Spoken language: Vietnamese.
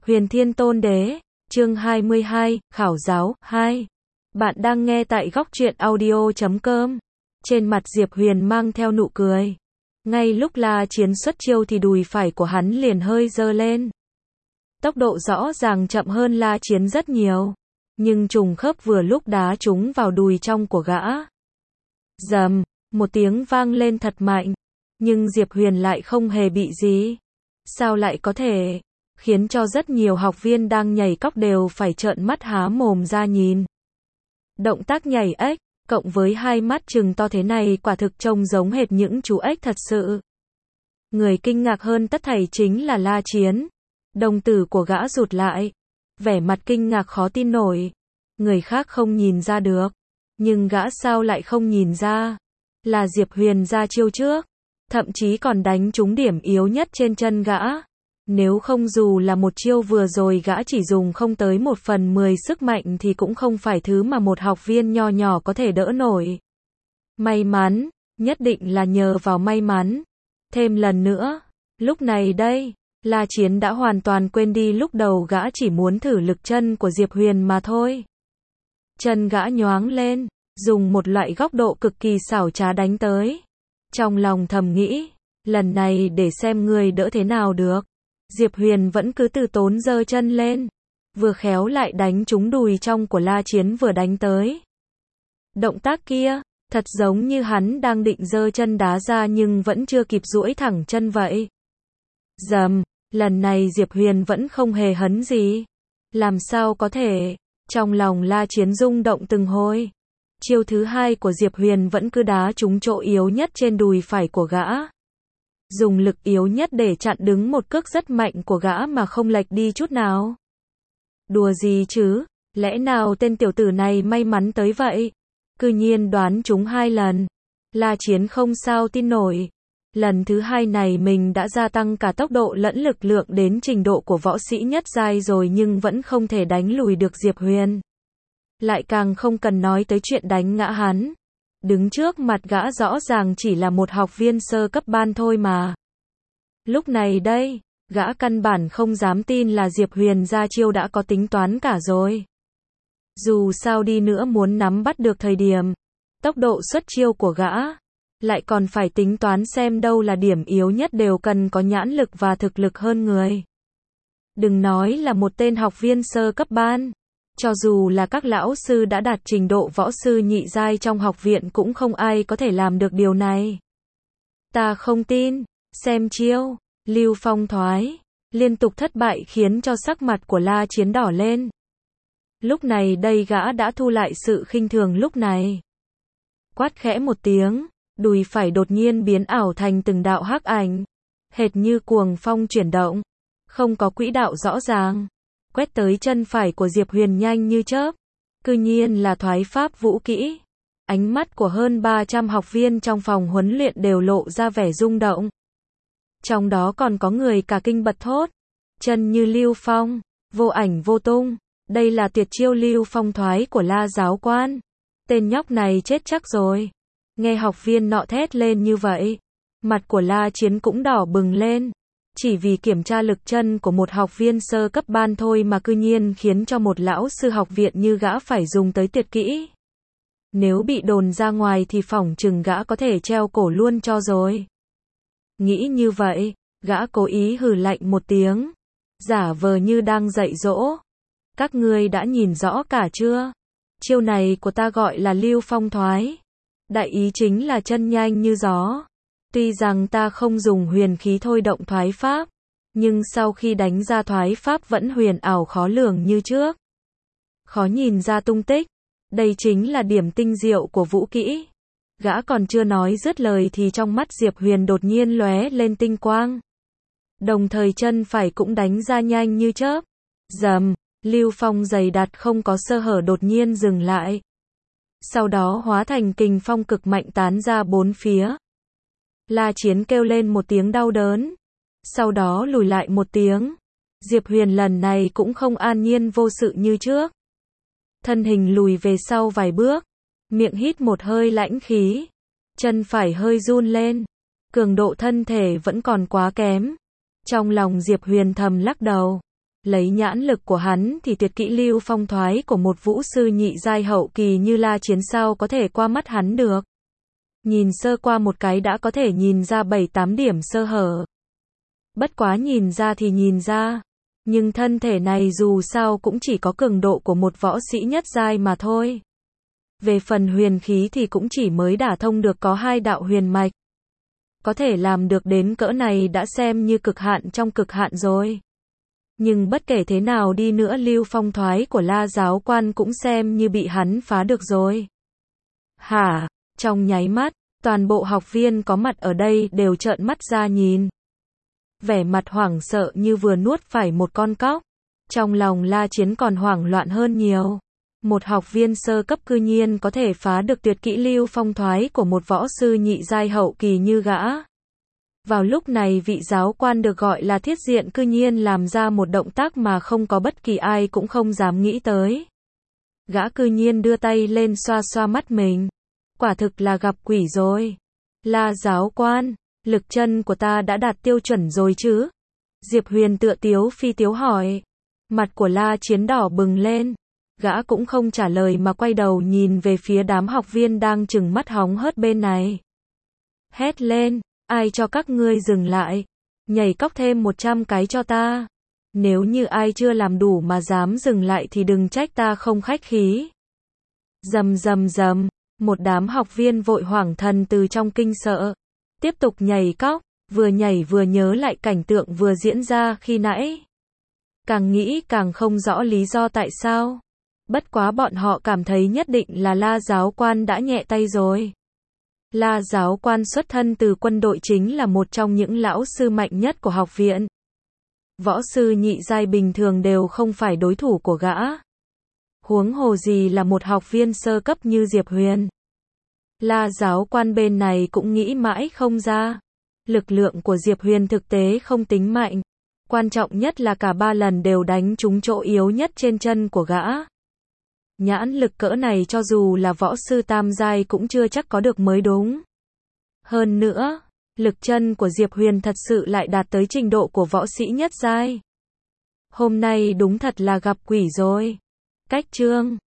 Huyền Thiên Tôn Đế, chương 22, Khảo Giáo, 2. Bạn đang nghe tại góc truyện audio.com. Trên mặt Diệp Huyền mang theo nụ cười. Ngay lúc La Chiến xuất chiêu thì đùi phải của hắn liền hơi giơ lên. Tốc độ rõ ràng chậm hơn La Chiến rất nhiều. Nhưng trùng khớp vừa lúc đá trúng vào đùi trong của gã. Rầm, một tiếng vang lên thật mạnh. Nhưng Diệp Huyền lại không hề bị gì. Sao lại có thể? Khiến cho rất nhiều học viên đang nhảy cóc đều phải trợn mắt há mồm ra nhìn. Động tác nhảy ếch, cộng với hai mắt trừng to thế này quả thực trông giống hệt những chú ếch thật sự. Người kinh ngạc hơn tất thảy chính là La Chiến. Đồng tử của gã rụt lại. Vẻ mặt kinh ngạc khó tin nổi. Người khác không nhìn ra được. Nhưng gã sao lại không nhìn ra? Là Diệp Huyền ra chiêu trước. Thậm chí còn đánh trúng điểm yếu nhất trên chân gã. Nếu không dù là một chiêu vừa rồi gã chỉ dùng không tới 1/10 sức mạnh thì cũng không phải thứ mà một học viên nho nhỏ có thể đỡ nổi. May mắn, nhất định là nhờ vào may mắn. Thêm lần nữa, lúc này đây, La Chiến đã hoàn toàn quên đi lúc đầu gã chỉ muốn thử lực chân của Diệp Huyền mà thôi. Chân gã nhoáng lên, dùng một loại góc độ cực kỳ xảo trá đánh tới. Trong lòng thầm nghĩ, lần này để xem người đỡ thế nào được. Diệp Huyền vẫn cứ từ tốn giơ chân lên. Vừa khéo lại đánh trúng đùi trong của La Chiến vừa đánh tới. Động tác kia, thật giống như hắn đang định giơ chân đá ra nhưng vẫn chưa kịp duỗi thẳng chân vậy. Rầm, lần này Diệp Huyền vẫn không hề hấn gì. Làm sao có thể? Trong lòng La Chiến rung động từng hồi. Chiêu thứ hai của Diệp Huyền vẫn cứ đá trúng chỗ yếu nhất trên đùi phải của gã. Dùng lực yếu nhất để chặn đứng một cước rất mạnh của gã mà không lệch đi chút nào. Đùa gì chứ, lẽ nào tên tiểu tử này may mắn tới vậy? Cư nhiên đoán trúng 2 lần. La Chiến không sao tin nổi. Lần thứ 2 này mình đã gia tăng cả tốc độ lẫn lực lượng đến trình độ của võ sĩ nhất giai rồi nhưng vẫn không thể đánh lùi được Diệp Huyền. Lại càng không cần nói tới chuyện đánh ngã hắn. Đứng trước mặt gã rõ ràng chỉ là một học viên sơ cấp ban thôi mà. Lúc này đây, gã căn bản không dám tin là Diệp Huyền ra chiêu đã có tính toán cả rồi. Dù sao đi nữa muốn nắm bắt được thời điểm, tốc độ xuất chiêu của gã, lại còn phải tính toán xem đâu là điểm yếu nhất đều cần có nhãn lực và thực lực hơn người. Đừng nói là một tên học viên sơ cấp ban. Cho dù là các lão sư đã đạt trình độ võ sư nhị giai trong học viện cũng không ai có thể làm được điều này. Ta không tin, xem chiêu, Lưu Phong thoái, liên tục thất bại khiến cho sắc mặt của La Chiến đỏ lên. Lúc này đây gã đã thu lại sự khinh thường lúc này. Quát khẽ một tiếng, đùi phải đột nhiên biến ảo thành từng đạo hắc ảnh, hệt như cuồng phong chuyển động, không có quỹ đạo rõ ràng. Quét tới chân phải của Diệp Huyền nhanh như chớp. Cư nhiên là thoái pháp vũ kỹ. Ánh mắt của hơn 300 học viên trong phòng huấn luyện đều lộ ra vẻ rung động. Trong đó còn có người cả kinh bật thốt. Chân như Lưu Phong, vô ảnh vô tung. Đây là tuyệt chiêu Lưu Phong thoái của La giáo quan. Tên nhóc này chết chắc rồi. Nghe học viên nọ thét lên như vậy, mặt của La Chiến cũng đỏ bừng lên. Chỉ vì kiểm tra lực chân của một học viên sơ cấp ban thôi mà cư nhiên khiến cho một lão sư học viện như gã phải dùng tới tuyệt kỹ. Nếu bị đồn ra ngoài thì phỏng chừng gã có thể treo cổ luôn cho rồi. Nghĩ như vậy, gã cố ý hừ lạnh một tiếng, giả vờ như đang dạy dỗ. Các ngươi đã nhìn rõ cả chưa? Chiêu này của ta gọi là Lưu Phong thoái. Đại ý chính là chân nhanh như gió. Tuy rằng ta không dùng huyền khí thôi động thoái pháp, nhưng sau khi đánh ra thoái pháp vẫn huyền ảo khó lường như trước. Khó nhìn ra tung tích. Đây chính là điểm tinh diệu của vũ kỹ. Gã còn chưa nói dứt lời thì trong mắt Diệp Huyền đột nhiên lóe lên tinh quang. Đồng thời chân phải cũng đánh ra nhanh như chớp. Rầm, Lưu Phong dày đặc không có sơ hở đột nhiên dừng lại. Sau đó hóa thành kình phong cực mạnh tán ra bốn phía. La Chiến kêu lên một tiếng đau đớn. Sau đó lùi lại một tiếng. Diệp Huyền lần này cũng không an nhiên vô sự như trước. Thân hình lùi về sau vài bước. Miệng hít một hơi lãnh khí. Chân phải hơi run lên. Cường độ thân thể vẫn còn quá kém. Trong lòng Diệp Huyền thầm lắc đầu. Lấy nhãn lực của hắn thì tuyệt kỹ lưu phong thoái của một vũ sư nhị giai hậu kỳ như La Chiến sao có thể qua mắt hắn được. Nhìn sơ qua một cái đã có thể nhìn ra 7-8 điểm sơ hở. Bất quá nhìn ra thì nhìn ra. Nhưng thân thể này dù sao cũng chỉ có cường độ của một võ sĩ nhất giai mà thôi. Về phần huyền khí thì cũng chỉ mới đả thông được có 2 đạo huyền mạch. Có thể làm được đến cỡ này đã xem như cực hạn trong cực hạn rồi. Nhưng bất kể thế nào đi nữa lưu phong thoái của La giáo quan cũng xem như bị hắn phá được rồi. Hả? Trong nháy mắt, toàn bộ học viên có mặt ở đây đều trợn mắt ra nhìn. Vẻ mặt hoảng sợ như vừa nuốt phải một con cóc. Trong lòng La Chiến còn hoảng loạn hơn nhiều. Một học viên sơ cấp cư nhiên có thể phá được tuyệt kỹ lưu phong thoái của một võ sư nhị giai hậu kỳ như gã. Vào lúc này vị giáo quan được gọi là Thiết Diện cư nhiên làm ra một động tác mà không có bất kỳ ai cũng không dám nghĩ tới. Gã cư nhiên đưa tay lên xoa xoa mắt mình. Quả thực là gặp quỷ rồi. La giáo quan, lực chân của ta đã đạt tiêu chuẩn rồi chứ? Diệp Huyền tựa tiếu phi tiếu hỏi. Mặt của La Chiến đỏ bừng lên. Gã cũng không trả lời mà quay đầu nhìn về phía đám học viên đang trừng mắt hóng hớt bên này. Hét lên, ai cho các ngươi dừng lại? Nhảy cóc thêm 100 cái cho ta. Nếu như ai chưa làm đủ mà dám dừng lại thì đừng trách ta không khách khí. Rầm rầm rầm, một đám học viên vội hoảng thần từ trong kinh sợ. Tiếp tục nhảy cóc, vừa nhảy vừa nhớ lại cảnh tượng vừa diễn ra khi nãy. Càng nghĩ càng không rõ lý do tại sao. Bất quá bọn họ cảm thấy nhất định là La giáo quan đã nhẹ tay rồi. La giáo quan xuất thân từ quân đội chính là một trong những lão sư mạnh nhất của học viện. Võ sư nhị giai bình thường đều không phải đối thủ của gã. Huống hồ gì là một học viên sơ cấp như Diệp Huyền. La giáo quan bên này cũng nghĩ mãi không ra. Lực lượng của Diệp Huyền thực tế không tính mạnh. Quan trọng nhất là cả 3 lần đều đánh trúng chỗ yếu nhất trên chân của gã. Nhãn lực cỡ này cho dù là võ sư tam giai cũng chưa chắc có được mới đúng. Hơn nữa, lực chân của Diệp Huyền thật sự lại đạt tới trình độ của võ sĩ nhất giai. Hôm nay đúng thật là gặp quỷ rồi. Cách chương